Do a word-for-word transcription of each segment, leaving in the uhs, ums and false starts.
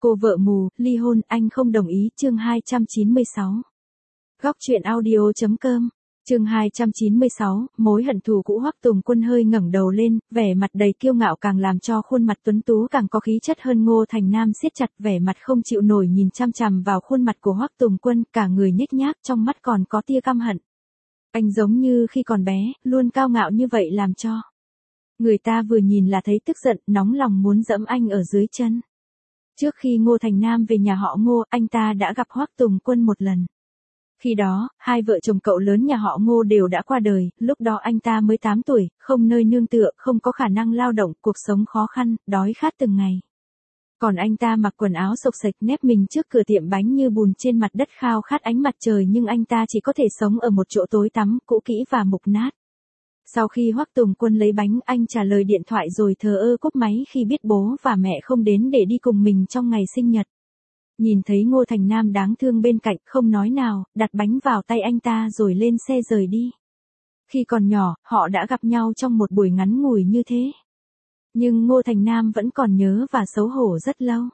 Cô vợ mù, ly hôn, anh không đồng ý, chương hai trăm chín mươi sáu. Góc truyện audio.com, chương hai trăm chín mươi sáu, mối hận thù cũ. Hoắc Tùng Quân hơi ngẩng đầu lên, vẻ mặt đầy kiêu ngạo càng làm cho khuôn mặt tuấn tú càng có khí chất hơn. Ngô Thành Nam siết chặt vẻ mặt không chịu nổi nhìn chăm chằm vào khuôn mặt của Hoắc Tùng Quân, cả người nhếch nhác, trong mắt còn có tia căm hận. Anh giống như khi còn bé, luôn cao ngạo như vậy làm cho người ta vừa nhìn là thấy tức giận, nóng lòng muốn dẫm anh ở dưới chân. Trước khi Ngô Thành Nam về nhà họ Ngô, anh ta đã gặp Hoắc Tùng Quân một lần. Khi đó, hai vợ chồng cậu lớn nhà họ Ngô đều đã qua đời, lúc đó anh ta mới tám tuổi, không nơi nương tựa, không có khả năng lao động, cuộc sống khó khăn, đói khát từng ngày. Còn anh ta mặc quần áo xộc xệch nép mình trước cửa tiệm bánh như bùn trên mặt đất khao khát ánh mặt trời, nhưng anh ta chỉ có thể sống ở một chỗ tối tăm, cũ kỹ và mục nát. Sau khi Hoắc Tùng Quân lấy bánh, anh trả lời điện thoại rồi thờ ơ cúp máy khi biết bố và mẹ không đến để đi cùng mình trong ngày sinh nhật. Nhìn thấy Ngô Thành Nam đáng thương bên cạnh, không nói nào, đặt bánh vào tay anh ta rồi lên xe rời đi. Khi còn nhỏ, họ đã gặp nhau trong một buổi ngắn ngủi như thế. Nhưng Ngô Thành Nam vẫn còn nhớ và xấu hổ rất lâu.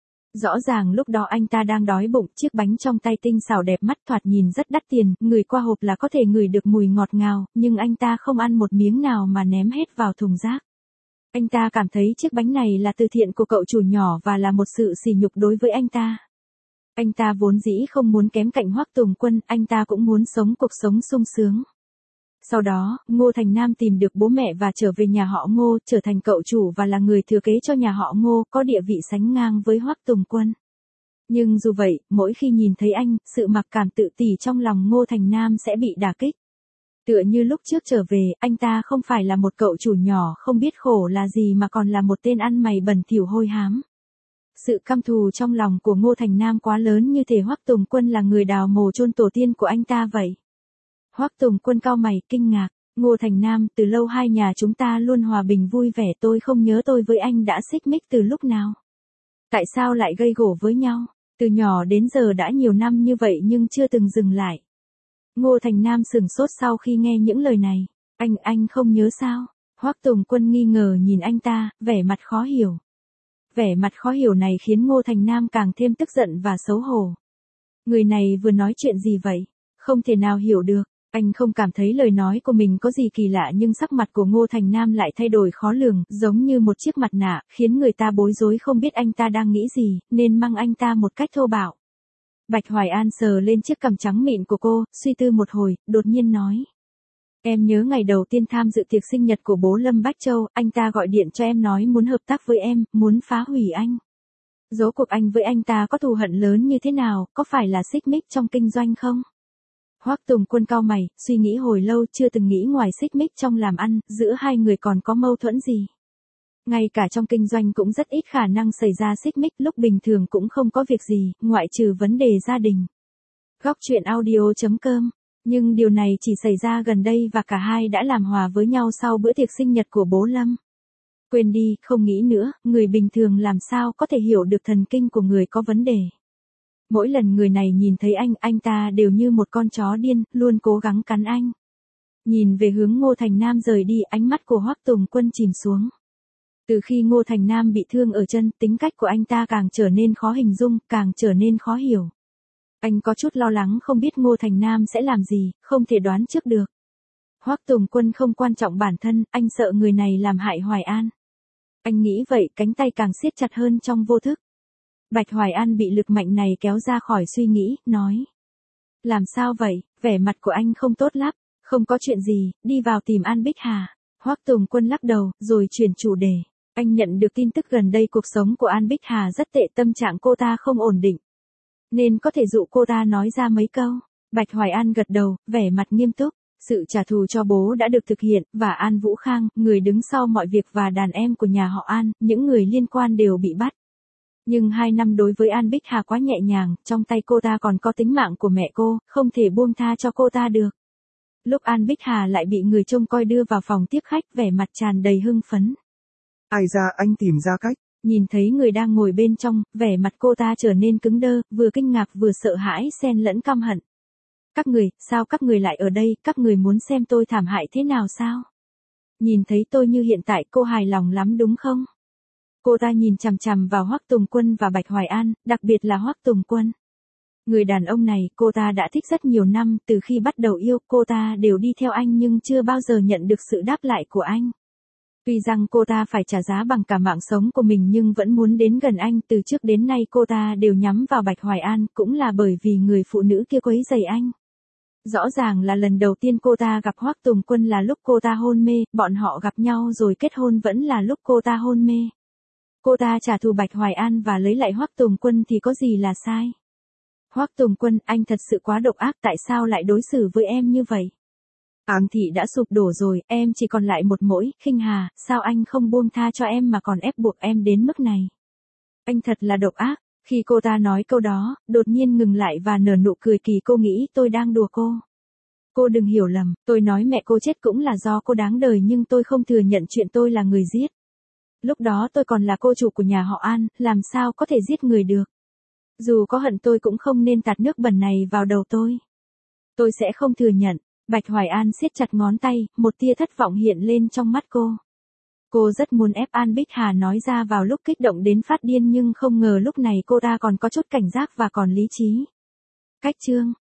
Rõ ràng lúc đó anh ta đang đói bụng, chiếc bánh trong tay tinh xảo đẹp mắt thoạt nhìn rất đắt tiền, ngửi qua hộp là có thể ngửi được mùi ngọt ngào, nhưng anh ta không ăn một miếng nào mà ném hết vào thùng rác. Anh ta cảm thấy chiếc bánh này là từ thiện của cậu chủ nhỏ và là một sự sỉ nhục đối với anh ta. Anh ta vốn dĩ không muốn kém cạnh Hoắc Tùng Quân, anh ta cũng muốn sống cuộc sống sung sướng. Sau đó, Ngô Thành Nam tìm được bố mẹ và trở về nhà họ Ngô, trở thành cậu chủ và là người thừa kế cho nhà họ Ngô, có địa vị sánh ngang với Hoắc Tùng Quân. Nhưng dù vậy, mỗi khi nhìn thấy anh, sự mặc cảm tự tỷ trong lòng Ngô Thành Nam sẽ bị đả kích. Tựa như lúc trước trở về, anh ta không phải là một cậu chủ nhỏ không biết khổ là gì mà còn là một tên ăn mày bẩn thỉu hôi hám. Sự căm thù trong lòng của Ngô Thành Nam quá lớn, như thể Hoắc Tùng Quân là người đào mồ chôn tổ tiên của anh ta vậy. Hoắc Tùng Quân cau mày, kinh ngạc, Ngô Thành Nam, từ lâu hai nhà chúng ta luôn hòa bình vui vẻ, tôi không nhớ tôi với anh đã xích mích từ lúc nào. Tại sao lại gây gổ với nhau? Từ nhỏ đến giờ đã nhiều năm như vậy nhưng chưa từng dừng lại. Ngô Thành Nam sửng sốt sau khi nghe những lời này. Anh, anh không nhớ sao? Hoắc Tùng Quân nghi ngờ nhìn anh ta, vẻ mặt khó hiểu. Vẻ mặt khó hiểu này khiến Ngô Thành Nam càng thêm tức giận và xấu hổ. Người này vừa nói chuyện gì vậy? Không thể nào hiểu được. Anh không cảm thấy lời nói của mình có gì kỳ lạ, nhưng sắc mặt của Ngô Thành Nam lại thay đổi khó lường, giống như một chiếc mặt nạ, khiến người ta bối rối không biết anh ta đang nghĩ gì, nên mang anh ta một cách thô bạo. Bạch Hoài An sờ lên chiếc cằm trắng mịn của cô, suy tư một hồi, đột nhiên nói. Em nhớ ngày đầu tiên tham dự tiệc sinh nhật của bố Lâm Bách Châu, anh ta gọi điện cho em nói muốn hợp tác với em, muốn phá hủy anh. Rốt cuộc anh với anh ta có thù hận lớn như thế nào, có phải là xích mích trong kinh doanh không? Hoắc Tùng Quân cau mày, suy nghĩ hồi lâu, chưa từng nghĩ ngoài xích mích trong làm ăn, giữa hai người còn có mâu thuẫn gì. Ngay cả trong kinh doanh cũng rất ít khả năng xảy ra xích mích, lúc bình thường cũng không có việc gì, ngoại trừ vấn đề gia đình. Góc truyện audio.com, nhưng điều này chỉ xảy ra gần đây và cả hai đã làm hòa với nhau sau bữa tiệc sinh nhật của bố Lâm. Quên đi, không nghĩ nữa, người bình thường làm sao có thể hiểu được thần kinh của người có vấn đề. Mỗi lần người này nhìn thấy anh, anh ta đều như một con chó điên, luôn cố gắng cắn anh. Nhìn về hướng Ngô Thành Nam rời đi, ánh mắt của Hoắc Tùng Quân chìm xuống. Từ khi Ngô Thành Nam bị thương ở chân, tính cách của anh ta càng trở nên khó hình dung, càng trở nên khó hiểu. Anh có chút lo lắng không biết Ngô Thành Nam sẽ làm gì, không thể đoán trước được. Hoắc Tùng Quân không quan trọng bản thân, anh sợ người này làm hại Hoài An. Anh nghĩ vậy, cánh tay càng siết chặt hơn trong vô thức. Bạch Hoài An bị lực mạnh này kéo ra khỏi suy nghĩ, nói. Làm sao vậy, vẻ mặt của anh không tốt lắm, không có chuyện gì, đi vào tìm An Bích Hà. Hoắc Tùng Quân lắc đầu, rồi chuyển chủ đề. Anh nhận được tin tức gần đây cuộc sống của An Bích Hà rất tệ, tâm trạng cô ta không ổn định. Nên có thể dụ cô ta nói ra mấy câu. Bạch Hoài An gật đầu, vẻ mặt nghiêm túc. Sự trả thù cho bố đã được thực hiện, và An Vũ Khang, người đứng sau mọi việc và đàn em của nhà họ An, những người liên quan đều bị bắt. Nhưng hai năm đối với An Bích Hà quá nhẹ nhàng, trong tay cô ta còn có tính mạng của mẹ cô, không thể buông tha cho cô ta được. Lúc An Bích Hà lại bị người trông coi đưa vào phòng tiếp khách, vẻ mặt tràn đầy hưng phấn. Ai ra, anh tìm ra cách. Nhìn thấy người đang ngồi bên trong, vẻ mặt cô ta trở nên cứng đơ, vừa kinh ngạc vừa sợ hãi xen lẫn căm hận. Các người, sao các người lại ở đây, các người muốn xem tôi thảm hại thế nào sao? Nhìn thấy tôi như hiện tại cô hài lòng lắm đúng không? Cô ta nhìn chằm chằm vào Hoắc Tùng Quân và Bạch Hoài An, đặc biệt là Hoắc Tùng Quân. Người đàn ông này cô ta đã thích rất nhiều năm, từ khi bắt đầu yêu cô ta đều đi theo anh nhưng chưa bao giờ nhận được sự đáp lại của anh. Tuy rằng cô ta phải trả giá bằng cả mạng sống của mình nhưng vẫn muốn đến gần anh, từ trước đến nay cô ta đều nhắm vào Bạch Hoài An, cũng là bởi vì người phụ nữ kia quấy rầy anh. Rõ ràng là lần đầu tiên cô ta gặp Hoắc Tùng Quân là lúc cô ta hôn mê, bọn họ gặp nhau rồi kết hôn vẫn là lúc cô ta hôn mê. Cô ta trả thù Bạch Hoài An và lấy lại Hoắc Tùng Quân thì có gì là sai? Hoắc Tùng Quân, anh thật sự quá độc ác, tại sao lại đối xử với em như vậy? Áng thị đã sụp đổ rồi, em chỉ còn lại một mỗi, Khinh Hà, sao anh không buông tha cho em mà còn ép buộc em đến mức này? Anh thật là độc ác. Khi cô ta nói câu đó, đột nhiên ngừng lại và nở nụ cười kỳ, cô nghĩ tôi đang đùa cô. Cô đừng hiểu lầm, tôi nói mẹ cô chết cũng là do cô đáng đời nhưng tôi không thừa nhận chuyện tôi là người giết. Lúc đó tôi còn là cô chủ của nhà họ An, làm sao có thể giết người được. Dù có hận tôi cũng không nên tạt nước bẩn này vào đầu tôi. Tôi sẽ không thừa nhận. Bạch Hoài An siết chặt ngón tay, một tia thất vọng hiện lên trong mắt cô. Cô rất muốn ép An Bích Hà nói ra vào lúc kích động đến phát điên nhưng không ngờ lúc này cô ta còn có chút cảnh giác và còn lý trí. Cách chương